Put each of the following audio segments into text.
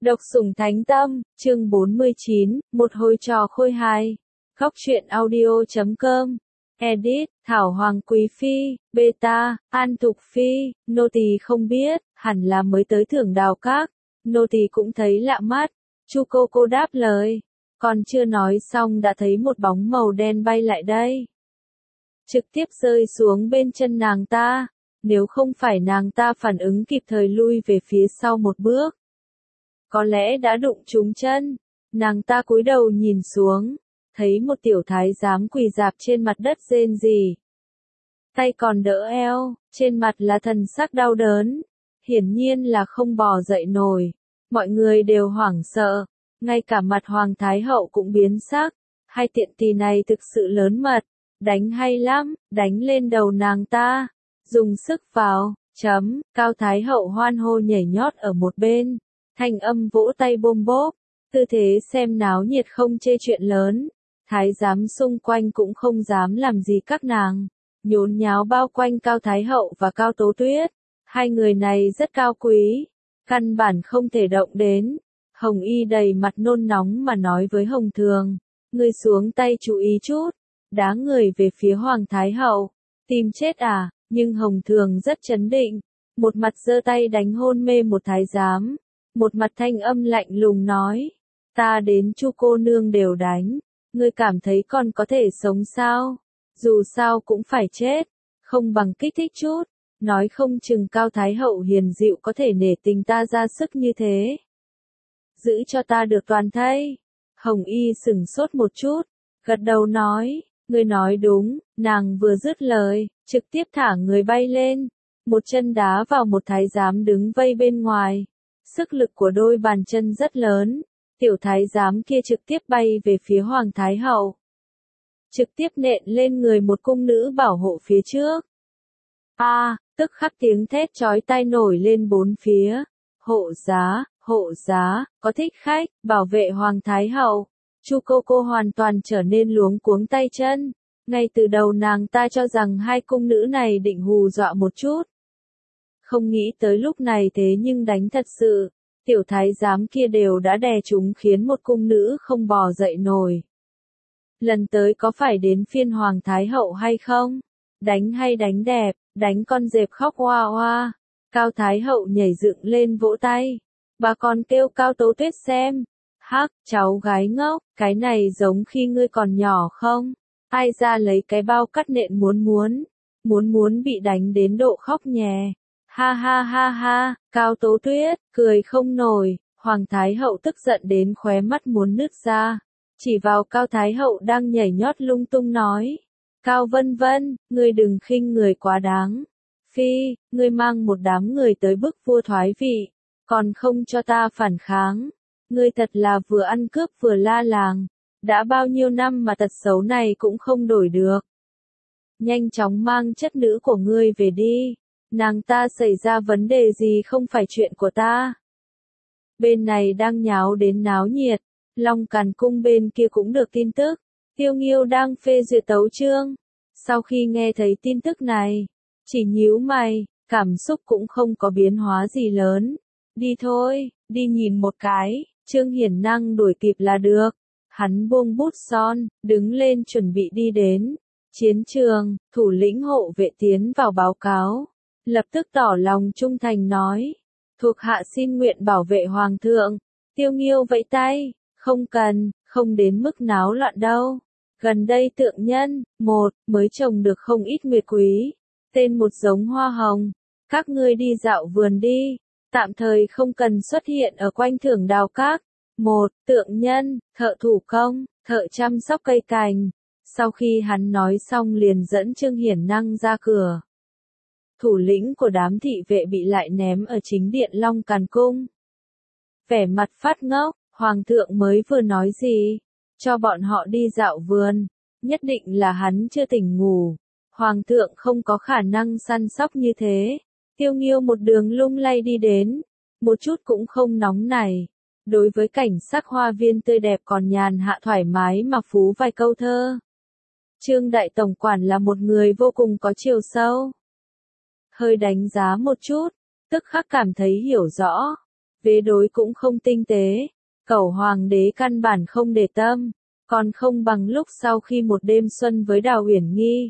Độc sủng thánh tâm, chương 49, một hồi trò khôi hài. Góc truyện audio.com. Edit, Thảo Hoàng Quý Phi, Beta, An Thục Phi, nô tỳ không biết, hẳn là mới tới Thưởng Đào Các. Nô tỳ cũng thấy lạ mắt. Chu cô đáp lời. Còn chưa nói xong đã thấy một bóng màu đen bay lại đây. Trực tiếp rơi xuống bên chân nàng ta. Nếu không phải nàng ta phản ứng kịp thời lui về phía sau một bước, có lẽ đã đụng trúng chân. Nàng ta cúi đầu nhìn xuống, thấy một tiểu thái giám quỳ rạp trên mặt đất rên rỉ. Tay còn đỡ eo, trên mặt là thần sắc đau đớn. Hiển nhiên là không bò dậy nổi. Mọi người đều hoảng sợ, ngay cả mặt Hoàng Thái Hậu cũng biến sắc. Hai tiện tỳ này thực sự lớn mật, đánh hay lắm, đánh lên đầu nàng ta. Dùng sức vào, Cao Thái Hậu hoan hô nhảy nhót ở một bên. Thanh âm vỗ tay bôm bốp, tư thế xem náo nhiệt không chê chuyện lớn. Thái giám xung quanh cũng không dám làm gì các nàng, nhốn nháo bao quanh Cao Thái Hậu và Cao Tố Tuyết. Hai người này rất cao quý, căn bản không thể động đến. Hồng Y đầy mặt nôn nóng mà nói với Hồng Thường, ngươi xuống tay chú ý chút, đá người về phía Hoàng Thái Hậu, tìm chết à? Nhưng Hồng Thường rất trấn định, một mặt giơ tay đánh hôn mê một thái giám. Một mặt thanh âm lạnh lùng nói, ta đến Chu cô nương đều đánh, ngươi cảm thấy còn có thể sống sao? Dù sao cũng phải chết, không bằng kích thích chút, nói không chừng Cao Thái Hậu hiền dịu có thể nể tình ta ra sức như thế. Giữ cho ta được toàn thây. Hồng Y sửng sốt một chút, gật đầu nói, ngươi nói đúng. Nàng vừa dứt lời, trực tiếp thả người bay lên, một chân đá vào một thái giám đứng vây bên ngoài. Sức lực của đôi bàn chân rất lớn, tiểu thái giám kia trực tiếp bay về phía Hoàng Thái Hậu. Trực tiếp nện lên người một cung nữ bảo hộ phía trước. Tức khắc tiếng thét chói tai nổi lên bốn phía. Hộ giá, có thích khách, bảo vệ Hoàng Thái Hậu. Chu cô hoàn toàn trở nên luống cuống tay chân. Ngay từ đầu nàng ta cho rằng hai cung nữ này định hù dọa một chút. Không nghĩ tới lúc này thế nhưng đánh thật sự, tiểu thái giám kia đều đã đè chúng khiến một cung nữ không bò dậy nổi. Lần tới có phải đến phiên Hoàng Thái Hậu hay không? Đánh hay đánh đẹp, đánh con dẹp khóc oa oa. Cao Thái Hậu nhảy dựng lên vỗ tay. Bà còn kêu Cao Tố Tuyết xem. Hắc, cháu gái ngốc, cái này giống khi ngươi còn nhỏ không? Ai ra lấy cái bao cắt nện muốn bị đánh đến độ khóc nhè. Ha ha ha ha, Cao Tố Tuyết, cười không nổi. Hoàng Thái Hậu tức giận đến khóe mắt muốn nứt ra. Chỉ vào Cao Thái Hậu đang nhảy nhót lung tung nói. Cao Vân Vân, ngươi đừng khinh người quá đáng. Phi, ngươi mang một đám người tới bức vua thoái vị, còn không cho ta phản kháng. Ngươi thật là vừa ăn cướp vừa la làng. Đã bao nhiêu năm mà tật xấu này cũng không đổi được. Nhanh chóng mang chất nữ của ngươi về đi. Nàng ta xảy ra vấn đề gì không phải chuyện của ta. Bên này đang nháo đến náo nhiệt, Long Càn Cung bên kia cũng được tin tức. Tiêu Nghiêu đang phê duyệt tấu chương. Sau khi nghe thấy tin tức này, chỉ nhíu mày, cảm xúc cũng không có biến hóa gì lớn. Đi thôi, đi nhìn một cái, Trương Hiển Năng đuổi kịp là được. Hắn buông bút son, đứng lên chuẩn bị đi đến chiến trường. Thủ lĩnh hộ vệ tiến vào báo cáo, lập tức tỏ lòng trung thành nói, thuộc hạ xin nguyện bảo vệ Hoàng thượng. Tiêu Nghiêu vẫy tay, không cần, không đến mức náo loạn đâu. Gần đây tượng nhân, mới trồng được không ít nguyệt quý, tên một giống hoa hồng. Các ngươi đi dạo vườn đi, tạm thời không cần xuất hiện ở quanh Thưởng Đào Các. Tượng nhân, thợ thủ công, thợ chăm sóc cây cành. Sau khi hắn nói xong liền dẫn Trương Hiển Năng ra cửa. Thủ lĩnh của đám thị vệ bị lại ném ở chính điện Long Càn Cung. Vẻ mặt phát ngốc, Hoàng thượng mới vừa nói gì? Cho bọn họ đi dạo vườn, nhất định là hắn chưa tỉnh ngủ. Hoàng thượng không có khả năng săn sóc như thế. Tiêu Nghiêu một đường lung lay đi đến, một chút cũng không nóng nảy. Đối với cảnh sắc hoa viên tươi đẹp còn nhàn hạ thoải mái mà phú vài câu thơ. Trương Đại Tổng Quản là một người vô cùng có chiều sâu. Hơi đánh giá một chút, tức khắc cảm thấy hiểu rõ. vế đối cũng không tinh tế, Cẩu hoàng đế căn bản không để tâm, còn không bằng lúc sau khi một đêm xuân với Đào Uyển Nghi.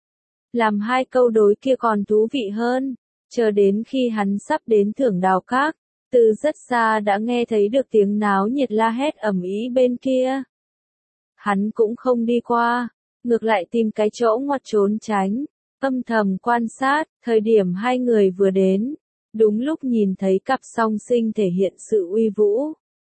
Làm hai câu đối kia còn thú vị hơn, chờ đến khi hắn sắp đến Thưởng Đào Các, từ rất xa đã nghe thấy được tiếng náo nhiệt la hét ầm ĩ bên kia. Hắn cũng không đi qua, ngược lại tìm cái chỗ ngoặt trốn tránh, âm thầm quan sát, thời điểm hai người vừa đến, đúng lúc nhìn thấy cặp song sinh thể hiện sự uy vũ.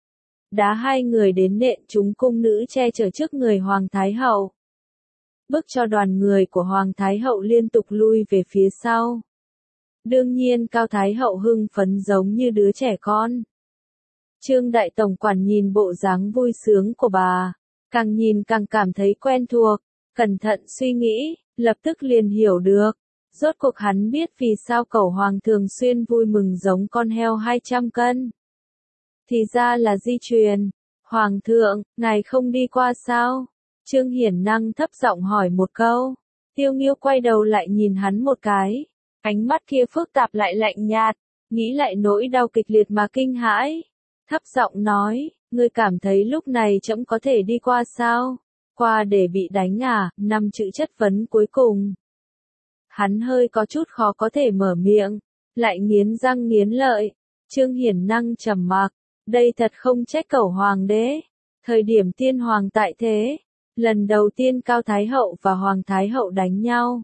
Đá hai người đến nện chúng cung nữ che chở trước người Hoàng Thái Hậu. Bức cho đoàn người của Hoàng Thái Hậu liên tục lui về phía sau. Đương nhiên Cao Thái Hậu hưng phấn giống như đứa trẻ con. Trương Đại Tổng quản nhìn bộ dáng vui sướng của bà, càng nhìn càng cảm thấy quen thuộc, cẩn thận suy nghĩ, lập tức liền hiểu được. Rốt cuộc hắn biết vì sao Cẩu Hoàng thường xuyên vui mừng giống con heo 200 cân. Thì ra là di truyền. Hoàng thượng, ngài không đi qua sao? Trương Hiển Năng thấp giọng hỏi một câu. Tiêu Nghiêu quay đầu lại nhìn hắn một cái. Ánh mắt kia phức tạp lại lạnh nhạt, nghĩ lại nỗi đau kịch liệt mà kinh hãi. Thấp giọng nói, ngươi cảm thấy lúc này trẫm có thể đi qua sao? Qua để bị đánh à? 5 chữ chất vấn cuối cùng. Hắn hơi có chút khó có thể mở miệng, lại nghiến răng nghiến lợi. Trương Hiển Năng trầm mặc, đây thật không trách Cẩu Hoàng đế. Thời điểm tiên hoàng tại thế, lần đầu tiên Cao Thái Hậu và Hoàng Thái Hậu đánh nhau.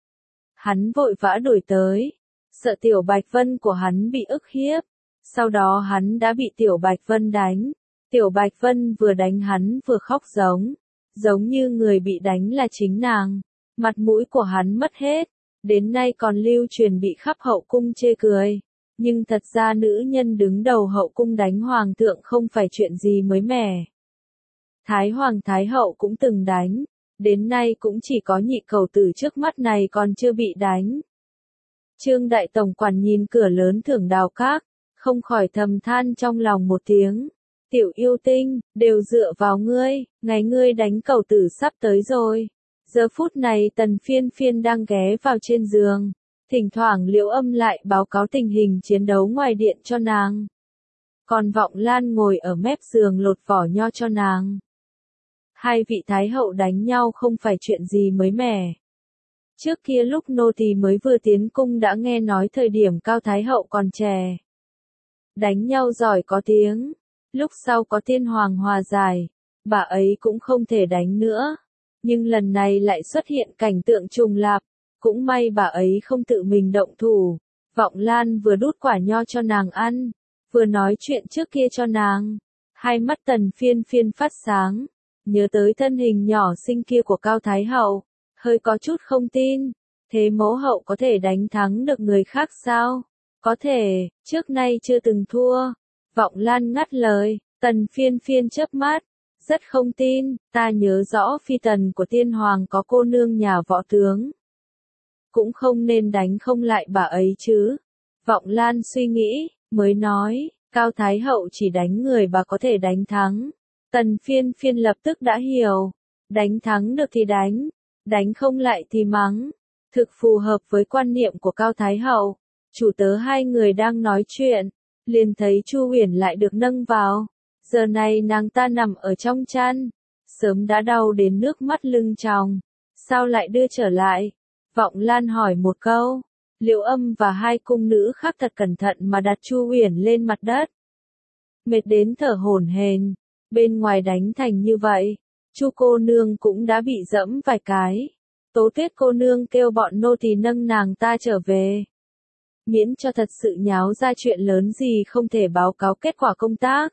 Hắn vội vã đuổi tới, sợ Tiểu Bạch Vân của hắn bị ức hiếp. Sau đó hắn đã bị Tiểu Bạch Vân đánh. Tiểu Bạch Vân vừa đánh hắn vừa khóc giống như người bị đánh là chính nàng. Mặt mũi của hắn mất hết, đến nay còn lưu truyền bị khắp hậu cung chê cười. Nhưng thật ra nữ nhân đứng đầu hậu cung đánh hoàng thượng không phải chuyện gì mới mẻ. Thái Hoàng Thái Hậu cũng từng đánh, đến nay cũng chỉ có nhị cầu tử trước mắt này còn chưa bị đánh. Trương Đại Tổng quản nhìn cửa lớn Thưởng Đào Các, không khỏi thầm than trong lòng một tiếng. Tiểu yêu tinh, đều dựa vào ngươi, ngày ngươi đánh cầu tử sắp tới rồi. Giờ phút này Tần Phiên Phiên đang ghé vào trên giường, thỉnh thoảng Liễu Âm lại báo cáo tình hình chiến đấu ngoài điện cho nàng. Còn Vọng Lan ngồi ở mép giường lột vỏ nho cho nàng. Hai vị thái hậu đánh nhau không phải chuyện gì mới mẻ. Trước kia lúc nô tỳ mới vừa tiến cung đã nghe nói thời điểm Cao Thái Hậu còn trẻ. Đánh nhau giỏi có tiếng, lúc sau có tiên hoàng hòa giải, bà ấy cũng không thể đánh nữa. Nhưng lần này lại xuất hiện cảnh tượng trùng lặp, cũng may bà ấy không tự mình động thủ. Vọng Lan vừa đút quả nho cho nàng ăn, vừa nói chuyện trước kia cho nàng. Hai mắt Tần Phiên Phiên phát sáng, nhớ tới thân hình nhỏ xinh kia của Cao Thái Hậu, hơi có chút không tin. Thế mẫu hậu có thể đánh thắng được người khác sao? Có thể, trước nay chưa từng thua. Vọng Lan ngắt lời, Tần Phiên Phiên chớp mắt. Rất không tin, ta nhớ rõ phi tần của tiên hoàng có cô nương nhà võ tướng. Cũng không nên đánh không lại bà ấy chứ. Vọng Lan suy nghĩ, mới nói, Cao Thái Hậu chỉ đánh người bà có thể đánh thắng. Tần Phiên Phiên lập tức đã hiểu. Đánh thắng được thì đánh không lại thì mắng. Thực phù hợp với quan niệm của Cao Thái Hậu. Chủ tớ hai người đang nói chuyện, liền thấy Chu Uyển lại được nâng vào. Giờ này nàng ta nằm ở trong chăn, sớm đã đau đến nước mắt lưng tròng. Sao lại đưa trở lại? Vọng Lan hỏi một câu. Liễu Âm và hai cung nữ khác thật cẩn thận mà đặt Chu Uyển lên mặt đất. Mệt đến thở hổn hển, bên ngoài đánh thành như vậy, Chu cô nương cũng đã bị dẫm vài cái. Tố Tuyết cô nương kêu bọn nô tỳ nâng nàng ta trở về. Miễn cho thật sự nháo ra chuyện lớn gì không thể báo cáo kết quả công tác.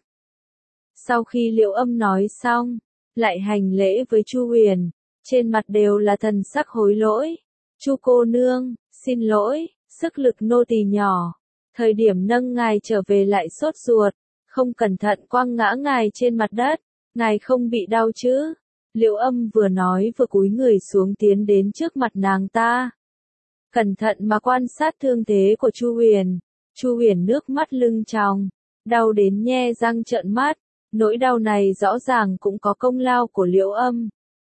Sau khi Liễu Âm nói xong, lại hành lễ với Chu Uyển, trên mặt đều là thần sắc hối lỗi. Chu cô nương, xin lỗi, sức lực nô tỳ nhỏ. Thời điểm nâng ngài trở về lại sốt ruột, không cẩn thận quăng ngã ngài trên mặt đất. Ngài không bị đau chứ? Liễu Âm vừa nói vừa cúi người xuống tiến đến trước mặt nàng ta. Cẩn thận mà quan sát thương thế của Chu Uyển. Chu Uyển nước mắt lưng tròng, đau đến nhe răng trợn mắt. Nỗi đau này rõ ràng cũng có công lao của Liễu Âm.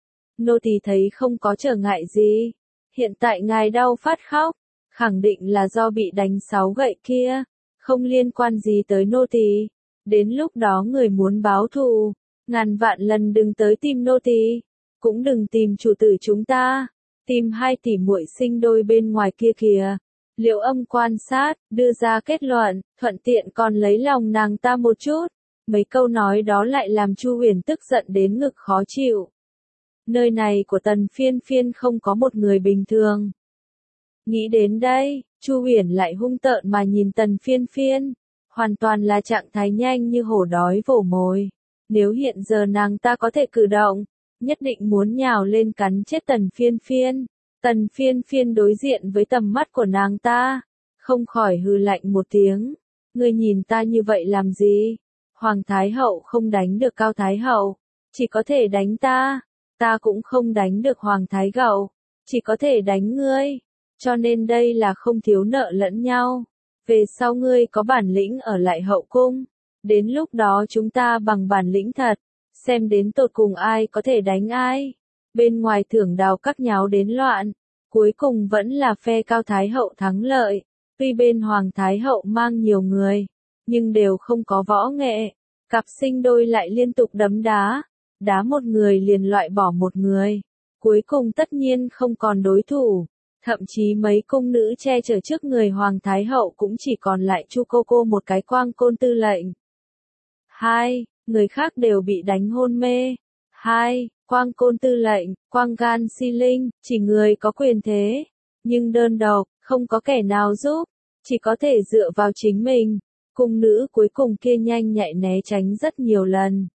Nô tỳ thấy không có trở ngại gì. Hiện tại ngài đau phát khóc, khẳng định là do bị đánh 6 gậy kia. không liên quan gì tới nô tỳ. Đến lúc đó người muốn báo thù, ngàn vạn lần đừng tới tìm nô tỳ, cũng đừng tìm chủ tử chúng ta, tìm hai tỷ muội sinh đôi bên ngoài kia kìa. Liệu Âm quan sát, đưa ra kết luận, thuận tiện còn lấy lòng nàng ta một chút. Mấy câu nói đó lại làm Chu Huyền tức giận đến ngực khó chịu. Nơi này của Tần Phiên Phiên không có một người bình thường. Nghĩ đến đây, Chu Huyền lại hung tợn mà nhìn Tần Phiên Phiên, hoàn toàn là trạng thái nhanh như hổ đói vồ mồi. Nếu hiện giờ nàng ta có thể cử động, nhất định muốn nhào lên cắn chết Tần Phiên Phiên. Tần Phiên Phiên đối diện với tầm mắt của nàng ta, không khỏi hừ lạnh một tiếng. Ngươi nhìn ta như vậy làm gì? Hoàng Thái Hậu không đánh được Cao Thái Hậu, chỉ có thể đánh ta. Ta cũng không đánh được Hoàng Thái Hậu, chỉ có thể đánh ngươi. Cho nên đây là không thiếu nợ lẫn nhau. Về sau ngươi có bản lĩnh ở lại hậu cung. Đến lúc đó chúng ta bằng bản lĩnh thật, xem đến tột cùng ai có thể đánh ai. Bên ngoài Thưởng Đào các nháo đến loạn, cuối cùng vẫn là phe Cao Thái Hậu thắng lợi. Tuy bên Hoàng Thái Hậu mang nhiều người, nhưng đều không có võ nghệ. Cặp sinh đôi lại liên tục đấm đá một người liền loại bỏ một người. Cuối cùng tất nhiên không còn đối thủ. Thậm chí mấy cung nữ che chở trước người Hoàng Thái Hậu cũng chỉ còn lại Chu Cô một cái Quang Côn tư lệnh. 2. Người khác đều bị đánh hôn mê. 2. Quang Côn tư lệnh, Quang Gan Si Linh, chỉ người có quyền thế, nhưng đơn độc, không có kẻ nào giúp, chỉ có thể dựa vào chính mình. Cung nữ cuối cùng kia nhanh nhạy né tránh rất nhiều lần.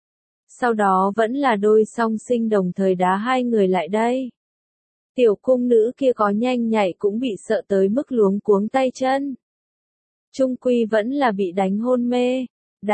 Sau đó vẫn là đôi song sinh đồng thời đá hai người lại đây. Tiểu cung nữ kia có nhanh nhạy cũng bị sợ tới mức luống cuống tay chân. Trung quy vẫn là bị đánh hôn mê.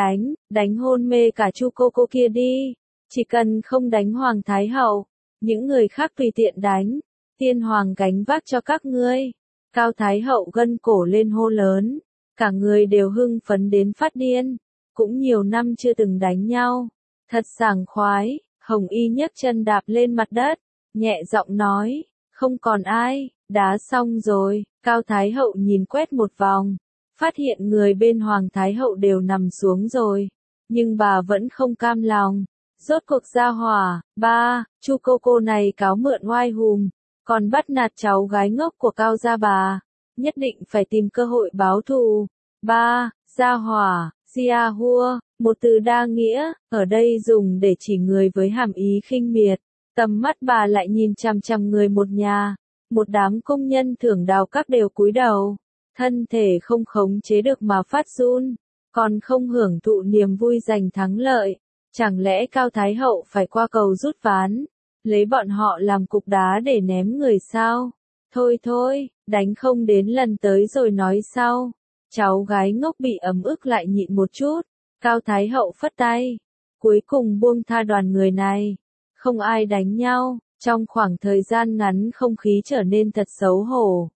Đánh hôn mê cả Chu cô kia đi. Chỉ cần không đánh Hoàng Thái Hậu, những người khác tùy tiện đánh. Tiên Hoàng gánh vác cho các ngươi. Cao Thái Hậu gân cổ lên hô lớn. Cả người đều hưng phấn đến phát điên. Cũng nhiều năm chưa từng đánh nhau. Thật sảng khoái. Hồng Y nhấc chân đạp lên mặt đất, nhẹ giọng nói, không còn ai, đá xong rồi. Cao Thái Hậu nhìn quét một vòng, phát hiện người bên Hoàng Thái Hậu đều nằm xuống rồi, nhưng bà vẫn không cam lòng. Rốt cuộc ra hỏa, ba, Chu cô này cáo mượn oai hùm, còn bắt nạt cháu gái ngốc của Cao gia bà, nhất định phải tìm cơ hội báo thù. Ba, ra hỏa, Gia hua, một từ đa nghĩa, ở đây dùng để chỉ người với hàm ý khinh miệt. Tầm mắt bà lại nhìn chằm chằm người một nhà, một đám công nhân Thưởng Đào các đều cúi đầu, thân thể không khống chế được mà phát run, còn không hưởng thụ niềm vui giành thắng lợi. Chẳng lẽ Cao Thái Hậu phải qua cầu rút ván, lấy bọn họ làm cục đá để ném người sao? Thôi, đánh không đến lần tới rồi nói sau. Cháu gái ngốc bị ấm ức lại nhịn một chút, Cao Thái Hậu phất tay, cuối cùng buông tha đoàn người này. Không ai đánh nhau, trong khoảng thời gian ngắn không khí trở nên thật xấu hổ.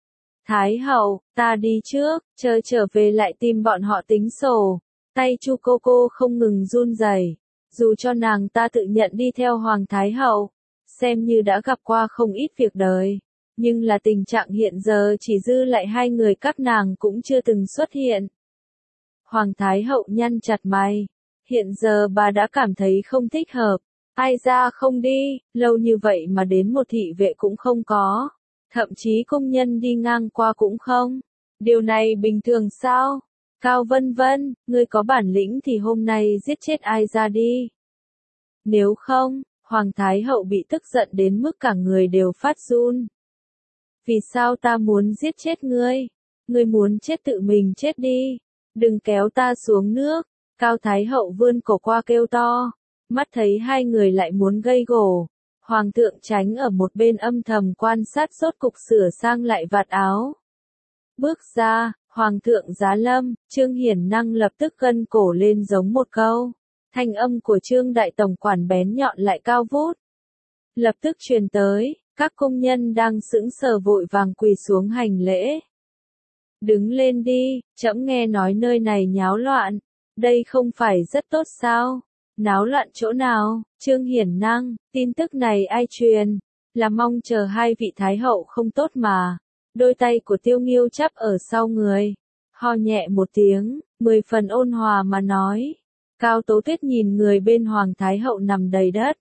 Thái Hậu, ta đi trước, chờ trở về lại tìm bọn họ tính sổ. Tay Chu cô không ngừng run rẩy, dù cho nàng ta tự nhận đi theo Hoàng Thái Hậu, xem như đã gặp qua không ít việc đời. Nhưng là tình trạng hiện giờ chỉ dư lại hai người các nàng cũng chưa từng xuất hiện. Hoàng Thái Hậu nhăn chặt mày. Hiện giờ bà đã cảm thấy không thích hợp. Ai ra không đi, lâu như vậy mà đến một thị vệ cũng không có. Thậm chí công nhân đi ngang qua cũng không. Điều này bình thường sao? Cao Vân Vân, ngươi có bản lĩnh thì hôm nay giết chết ai ra đi. Nếu không, Hoàng Thái Hậu bị tức giận đến mức cả người đều phát run. Vì sao ta muốn giết chết ngươi? Ngươi muốn chết tự mình chết đi. Đừng kéo ta xuống nước. Cao Thái Hậu vươn cổ qua kêu to. Mắt thấy hai người lại muốn gây gổ. Hoàng thượng tránh ở một bên âm thầm quan sát rốt cục sửa sang lại vạt áo. Bước ra, Hoàng thượng giá lâm, Trương Hiển Năng lập tức gân cổ lên giống một câu. Thanh âm của Trương Đại Tổng quản bén nhọn lại cao vút. Lập tức truyền tới. Các công nhân đang sững sờ vội vàng quỳ xuống hành lễ. Đứng lên đi, trẫm nghe nói nơi này nháo loạn. Đây không phải rất tốt sao? Náo loạn chỗ nào? Trương Hiển Năng, tin tức này ai truyền? Là mong chờ hai vị thái hậu không tốt mà. Đôi tay của Tiêu Nghiêu chắp ở sau người. ho nhẹ một tiếng, 10 phần ôn hòa mà nói. Cao Tố Tuyết nhìn người bên Hoàng Thái Hậu nằm đầy đất.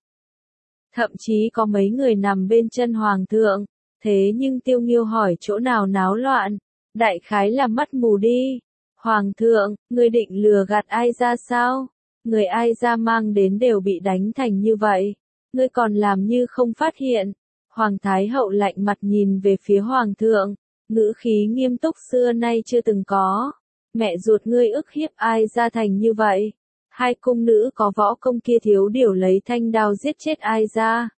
Thậm chí có mấy người nằm bên chân Hoàng thượng, thế nhưng Tiêu Nghiêu hỏi chỗ nào náo loạn, đại khái là mắt mù đi. Hoàng thượng, ngươi định lừa gạt ai ra sao? Người ai ra mang đến đều bị đánh thành như vậy, ngươi còn làm như không phát hiện. Hoàng Thái Hậu lạnh mặt nhìn về phía Hoàng thượng, ngữ khí nghiêm túc xưa nay chưa từng có. Mẹ ruột ngươi ức hiếp ai ra thành như vậy? Hai cung nữ có võ công kia thiếu điều lấy thanh đao giết chết ai ra?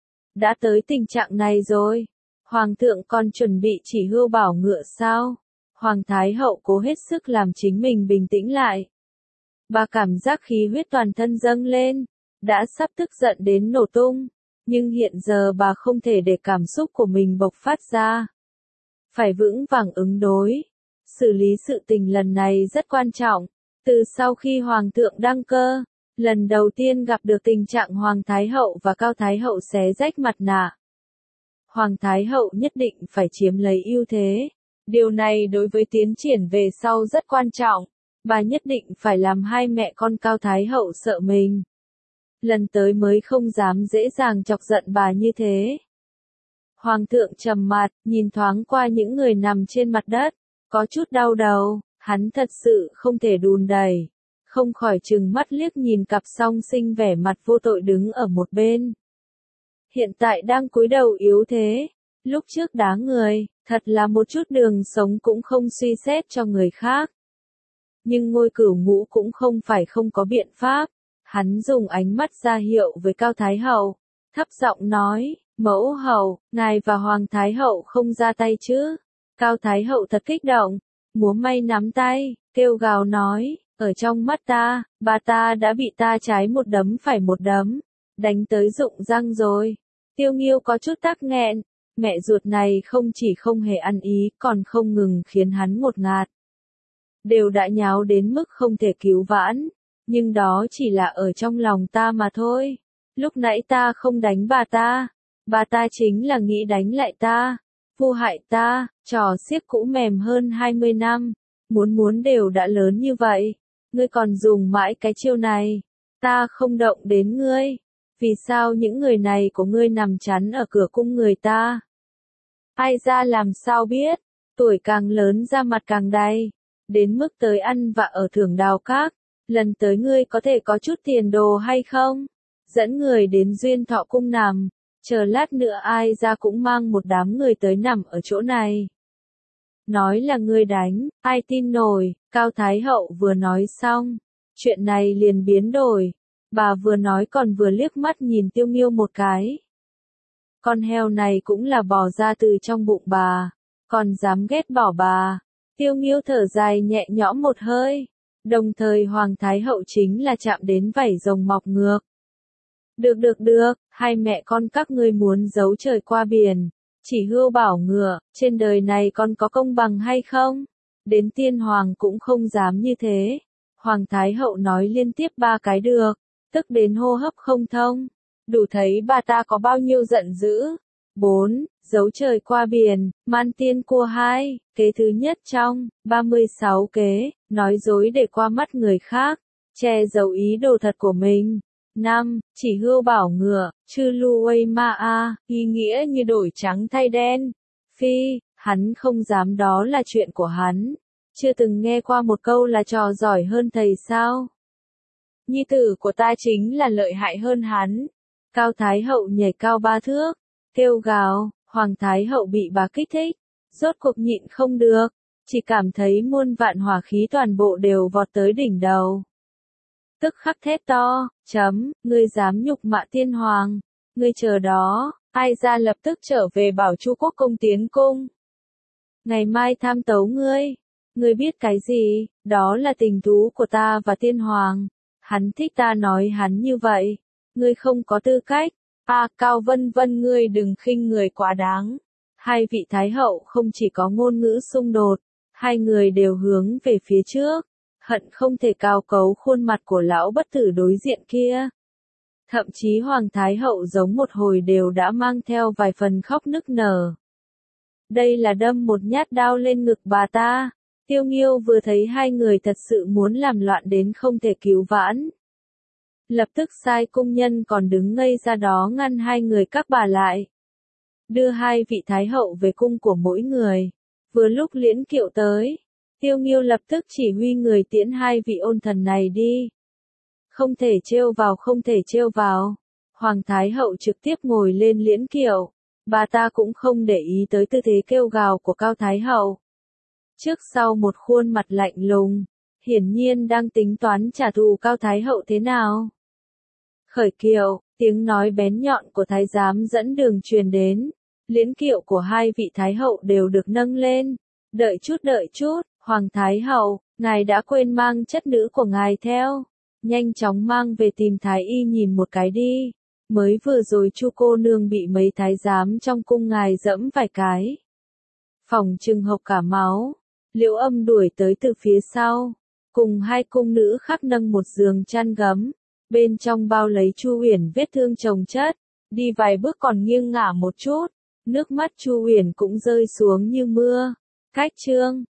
Đã tới tình trạng này rồi, Hoàng thượng còn chuẩn bị chỉ hươu bảo ngựa sao? Hoàng Thái Hậu cố hết sức làm chính mình bình tĩnh lại. Bà cảm giác khí huyết toàn thân dâng lên, đã sắp tức giận đến nổ tung, nhưng hiện giờ bà không thể để cảm xúc của mình bộc phát ra. Phải vững vàng ứng đối, xử lý sự tình lần này rất quan trọng. Từ sau khi Hoàng thượng đăng cơ, lần đầu tiên gặp được tình trạng Hoàng Thái Hậu và Cao Thái Hậu xé rách mặt nạ. Hoàng Thái Hậu nhất định phải chiếm lấy ưu thế. Điều này đối với tiến triển về sau rất quan trọng. Bà nhất định phải làm hai mẹ con Cao Thái Hậu sợ mình. Lần tới mới không dám dễ dàng chọc giận bà như thế. Hoàng thượng trầm mặt, nhìn thoáng qua những người nằm trên mặt đất, có chút đau đầu, hắn thật sự không thể đùn đẩy. Không khỏi trừng mắt liếc nhìn cặp song sinh vẻ mặt vô tội đứng ở một bên. Hiện tại đang cúi đầu yếu thế, lúc trước đá người, thật là một chút đường sống cũng không suy xét cho người khác. Nhưng Ngôi Cửu Ngũ cũng không phải không có biện pháp. Hắn dùng ánh mắt ra hiệu với Cao Thái Hậu, thấp giọng nói, mẫu hậu, ngài và Hoàng Thái Hậu không ra tay chứ? Cao Thái Hậu thật kích động, múa may nắm tay, kêu gào nói, ở trong mắt ta, bà ta đã bị ta trái một đấm phải một đấm, đánh tới rụng răng rồi. Tiêu Nghiêu có chút tắc nghẹn, mẹ ruột này không chỉ không hề ăn ý, còn không ngừng khiến hắn ngột ngạt. Đều đã nháo đến mức không thể cứu vãn, nhưng đó chỉ là ở trong lòng ta mà thôi. Lúc nãy ta không đánh bà ta chính là nghĩ đánh lại ta, vu hại ta, trò xiếc cũ mềm hơn 20 năm, muốn đều đã lớn như vậy, ngươi còn dùng mãi cái chiêu này, ta không động đến ngươi, vì sao những người này của ngươi nằm chắn ở cửa cung người ta? Ai ra làm sao biết, tuổi càng lớn da mặt càng đầy, đến mức tới ăn vạ ở Thưởng Đào Các, lần tới ngươi có thể có chút tiền đồ hay không? Dẫn người đến Duyên Thọ cung nằm, chờ lát nữa ai ra cũng mang một đám người tới nằm ở chỗ này. Nói là ngươi đánh, ai tin nổi? Cao Thái Hậu vừa nói xong, chuyện này liền biến đổi. Bà vừa nói còn vừa liếc mắt nhìn Tiêu Nghiêu một cái. Con heo này cũng là bò ra từ trong bụng bà, còn dám ghét bỏ bà. Tiêu Nghiêu thở dài nhẹ nhõm một hơi, đồng thời Hoàng Thái Hậu chính là chạm đến vảy rồng mọc ngược. Được, hai mẹ con các ngươi muốn giấu trời qua biển, chỉ hươu bảo ngựa, trên đời này còn có công bằng hay không? Đến tiên hoàng cũng không dám như thế. Hoàng Thái Hậu nói liên tiếp 3 cái được, tức đến hô hấp không thông, đủ thấy bà ta có bao nhiêu giận dữ. 4. Giấu trời qua biển, man tiên cua 2, kế thứ nhất trong 36 kế, nói dối để qua mắt người khác, che giấu ý đồ thật của mình. 5. Chỉ hươu bảo ngựa, chư lu uây ma a, ý nghĩa như đổi trắng thay đen. Phi, hắn không dám, đó là chuyện của hắn. Chưa từng nghe qua một câu là trò giỏi hơn thầy sao? Nhi tử của ta chính là lợi hại hơn hắn. Cao Thái Hậu nhảy cao 3 thước, kêu gào, Hoàng Thái Hậu bị bà kích thích, rốt cuộc nhịn không được, chỉ cảm thấy muôn vạn hỏa khí toàn bộ đều vọt tới đỉnh đầu. Tức khắc thét to, ngươi dám nhục mạ tiên hoàng, ngươi chờ đó, ai ra lập tức trở về bảo Chu Quốc công tiến cung. Ngày mai tham tấu ngươi biết cái gì, đó là tình thú của ta và tiên hoàng, hắn thích ta nói hắn như vậy, ngươi không có tư cách. Cao Vân Vân, ngươi đừng khinh người quá đáng. Hai vị thái hậu không chỉ có ngôn ngữ xung đột, hai người đều hướng về phía trước, hận không thể cào cấu khuôn mặt của lão bất tử đối diện kia. Thậm chí Hoàng Thái Hậu giống một hồi đều đã mang theo vài phần khóc nức nở. Đây là đâm một nhát đao lên ngực bà ta. Tiêu Nghiêu vừa thấy hai người thật sự muốn làm loạn đến không thể cứu vãn. Lập tức sai cung nhân còn đứng ngây ra đó ngăn hai người các bà lại. Đưa hai vị thái hậu về cung của mỗi người. Vừa lúc Liễn Kiệu tới, Tiêu Nghiêu lập tức chỉ huy người tiễn hai vị ôn thần này đi. Không thể trêu vào, không thể trêu vào. Hoàng thái hậu trực tiếp ngồi lên Liễn Kiệu. Bà ta cũng không để ý tới tư thế kêu gào của Cao thái hậu. Trước sau một khuôn mặt lạnh lùng, hiển nhiên đang tính toán trả thù Cao thái hậu thế nào. Khởi kiệu, tiếng nói bén nhọn của thái giám dẫn đường truyền đến. Liễn kiệu của hai vị thái hậu đều được nâng lên. Đợi chút, Hoàng thái hậu, ngài đã quên mang chất nữ của ngài theo. Nhanh chóng mang về tìm thái y nhìn một cái đi. Mới vừa rồi Chu cô nương bị mấy thái giám trong cung ngài dẫm vài cái. Phòng trừng hộc cả máu. Liễu Âm đuổi tới từ phía sau, cùng hai cung nữ khác nâng một giường chăn gấm. Bên trong bao lấy Chu Uyển vết thương chồng chất, đi vài bước còn nghiêng ngả một chút, nước mắt Chu Uyển cũng rơi xuống như mưa. Cách chương